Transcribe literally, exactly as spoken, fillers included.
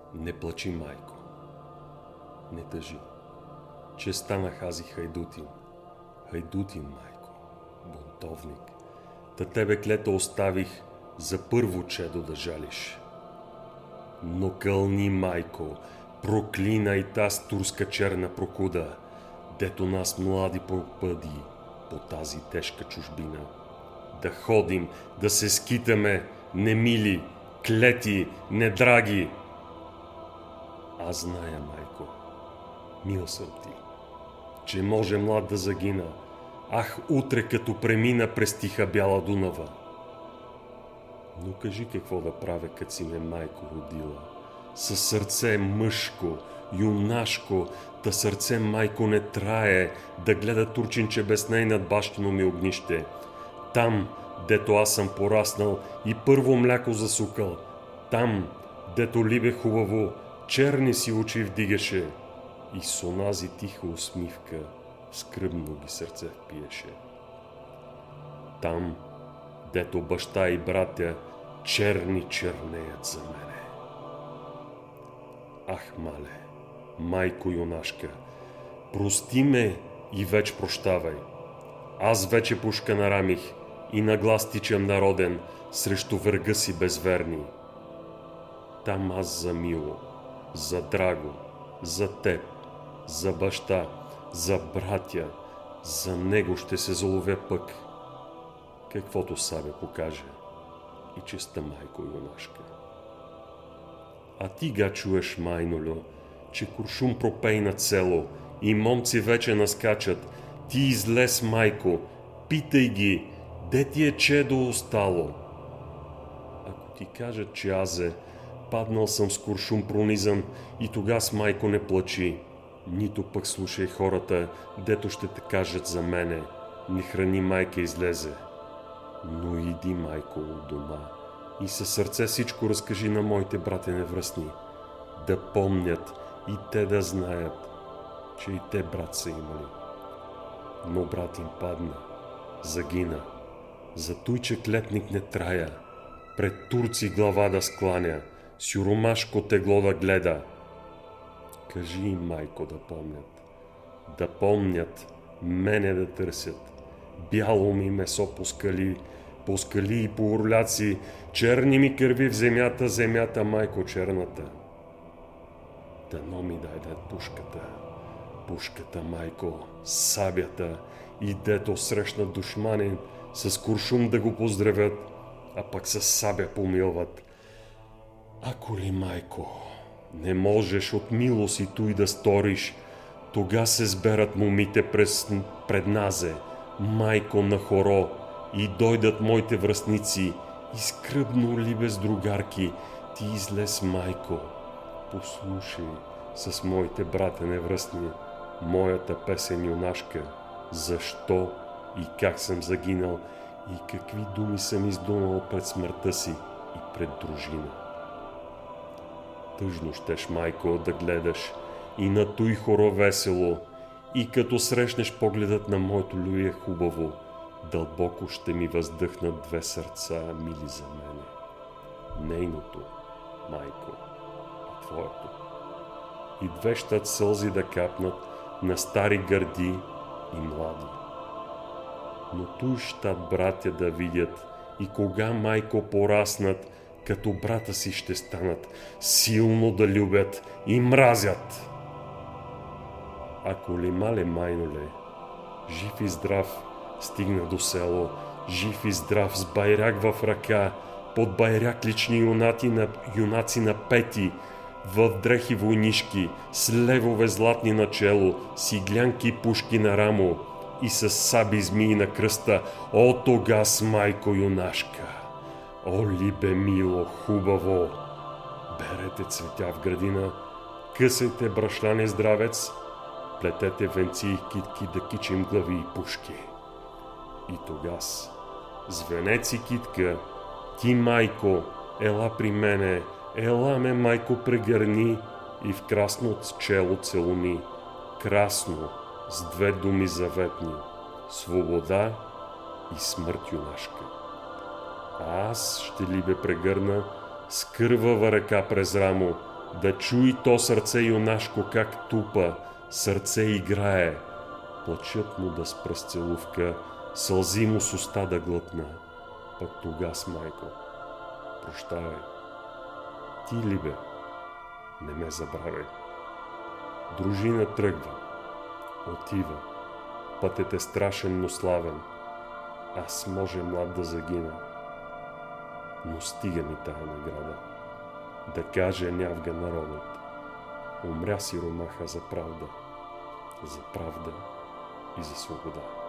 Не плачи, майко. Не тъжи, че станах аз и хайдутин. Хайдутин, майко, бунтовник. Та тебе клето оставих за първо чедо да жалиш. Но кълни, майко, проклинай таз турска черна прокуда, дето нас млади пропъди по тази тежка чужбина. Да ходим, да се скитаме, немили, клети, недраги. Аз зная, майко, мил съм ти, че може млад да загина, ах, утре като премина през тиха бяла Дунава. Но кажи какво да правя, като си ме майко родила. Със сърце мъжко, юнашко, та сърце майко не трае да гледа турчинче без ней над бащино ми огнище. Там, дето аз съм пораснал и първо мляко засукал, там, дето либе хубаво, черни си очи вдигаше и с онази тиха усмивка скръбно ги сърце впиеше. Там, дето баща и братя черни чернеят за мене. Ах, мале, майко юнашка, прости ме и веч прощавай. Аз вече пушка нарамих и наглас тичам народен срещу врага си безверни. Там аз за мило, за драго, за теб, за баща, за братя, за него ще се заловя пък, каквото сабе покаже и честа майко юнашка. А ти га чуеш, майнолю, че куршум пропей на цело и момци вече наскачат. Ти излез, майко, питай ги, де ти е чедо остало? Ако ти кажат, че азе, паднал съм с куршум пронизан и тогас, майко, не плачи, нито пък слушай хората, дето ще те кажат за мене, не храни, майка излезе. Но иди, майко, от дома и със сърце всичко разкажи на моите братя невръстни, да помнят и те да знаят, че и те брат са имали. Но брат им падна, загина, за той, че клетник не трая, пред турци глава да скланя, сюромашко тегло да гледа. Кажи им, майко, да помнят, да помнят, мене да търсят, бяло ми месо по скали, по скали и по орляци, черни ми кърви в земята, земята, майко черната. Дано ми дайдат пушката, пушката, майко, сабята и дето срещнат душманин, с куршум да го поздравят, а пък с сабя помилват. Ако ли, майко, не можеш от милост и той да сториш, тога се сберат момите през предназе, майко на хоро, и дойдат моите връстници, и скръбно ли без другарки, ти излез, майко, послушай с моите брата невръстни моята песен юнашка, защо и как съм загинал и какви думи съм издумал пред смъртта си и пред дружина. Тъжно щеш, майко, да гледаш и на той хоро весело, и като срещнеш погледът на моето люе хубаво, дълбоко ще ми въздъхнат две сърца, мили за мене. Нейното, майко, и твоето. И две щат сълзи да капнат на стари гърди и млади. Но той щат братя да видят и кога, майко, пораснат, като брата си ще станат, силно да любят и мразят. Ако ли, мале, майноле, жив и здрав стигна до село, жив и здрав с байрак в ръка, под байрак лични юнати на, юнаци на пети, в дрехи войнишки, с левове златни на чело, с иглянки и пушки на рамо и с саби змии на кръста. О, тогас, майко юнашка! О, либе мило, хубаво! Берете цветя в градина, късайте брашляне здравец, плетете венци и китки да кичим глави и пушки. И тогас, с венец и китка, ти, майко, ела при мене, ела ме, майко, прегърни и в красно чело целуни, красно, с две думи заветни, свобода и смърт юнашка. А аз ще ли бе прегърна с кървава ръка през рамо Да чуи то сърце юнашко как тупа, сърце играе. Плачът му да спре с целувка, сълзи му с уста да глътна. Пък тогас, майко, прощавай. Ти ли бе? Не ме забравяй. Дружина тръгва, отива. Пътят е страшен, но славен. Аз може млад да загина. Но стига ми тая награда. Да каже нявга народът. Умря сиромаха за правда. За правда и за свобода.